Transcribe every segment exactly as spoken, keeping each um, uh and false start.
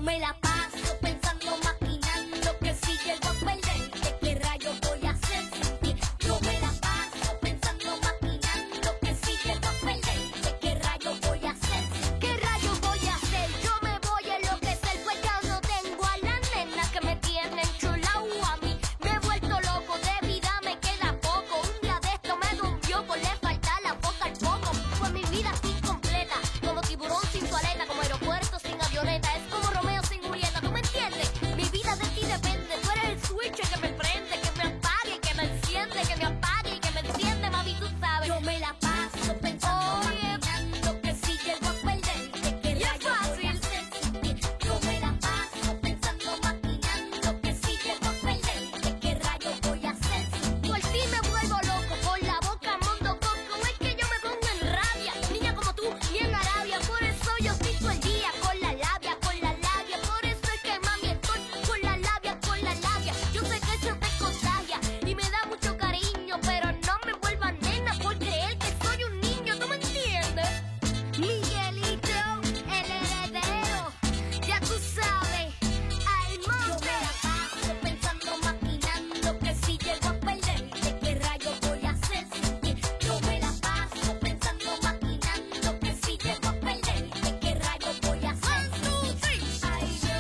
Yo me la paso pensando, maquinando que si llego a perderte, ¿qué rayos voy a hacer sin ti? Yo me la paso pensando, maquinando que si llego a perderte, ¿qué rayos voy a hacer sin ti? ¿Qué rayos voy a hacer? Yo me voy a enloquecer, pues ya no tengo a la nena que me tienen chulao a mí. Me he vuelto loco, de vida me queda poco. Un día de esto me rompió por le falta la boca al poco. Pues mi vida es incompleta, como tiburón sin su aleta, como aeropuerto sin avioneta. Es como Romeo sin Julieta, ¿tú me entiendes? Mi vida de ti depende, tú eres el switch que me prende, que me apague, que me enciende, que me apague y que me enciende, mami, tú sabes. Yo me la paso pensando, maquinando que si llego a perderte, ¿qué rayos voy a hacer sin ti? Yo me la paso pensando, maquinando que si llego a perderte, ¿qué rayos voy a hacer sin ti? Por ti me vuelvo loco, por la boca mundo coco, es que yo me pongo en rabia, niña como tú, ni en Arabia, por eso yo estoy todo el día con la labia, con la labia, por eso es que mami estoy con la labia, con la labia. Yo sé que eso te contagia y me da mucho cariño, pero no me vuelvas nena por creer que soy un niño, ¿tú me entiendes? Miguelito, el heredero, ya tú sabes, al monte. Yo me la paso pensando, maquinando que si llego a perderte, ¿qué rayos voy a hacer sin ti? Yo me la paso pensando, maquinando que si llego a perderte, ¿qué rayos voy a hacer sin ti? Ay, yo,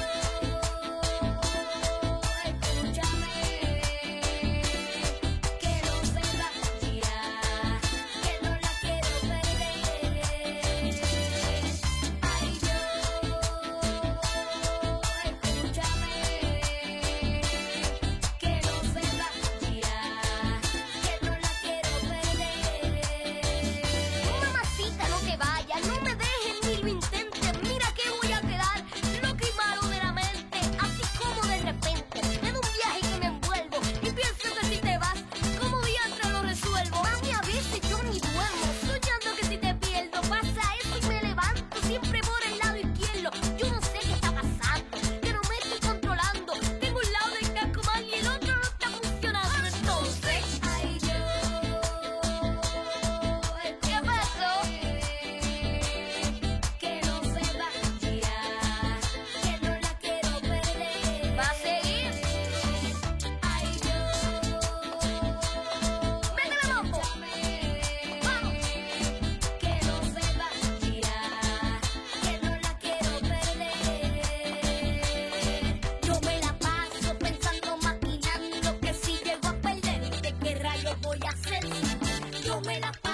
escúchame, que no se va a girar, que no la quiero perder. Ay, yo, escúchame, que no se va a girar, que no la quiero perder. Mamacita, no te vayas, no me dejes ni lo intentes. Mira que voy a quedar loco y malo de la mente, así como de repente me da un viaje que me envuelvo y pienso que si te vas, ¿cómo diantre lo resuelvo? Mami, a veces yo ni duermo, soñando que si te pierdo, pasa eso y me levanto siempre por el lado izquierdo. Yo no sé qué está pasando, que no me estoy controlando. Tengo un lado del casco mal y el otro no está funcionando. Entonces, ay, yo, ¿qué pasó? Que no se va a girar, que no la quiero perder. ¿Va a seguir? Ay, yo, métele mambo. Vamos. Que no se va a girar, que no la quiero perder. Yo me la paso pensando, maquinando que si llego a perderte, ¿qué rayos voy a hacer sin ti? Yo me la paso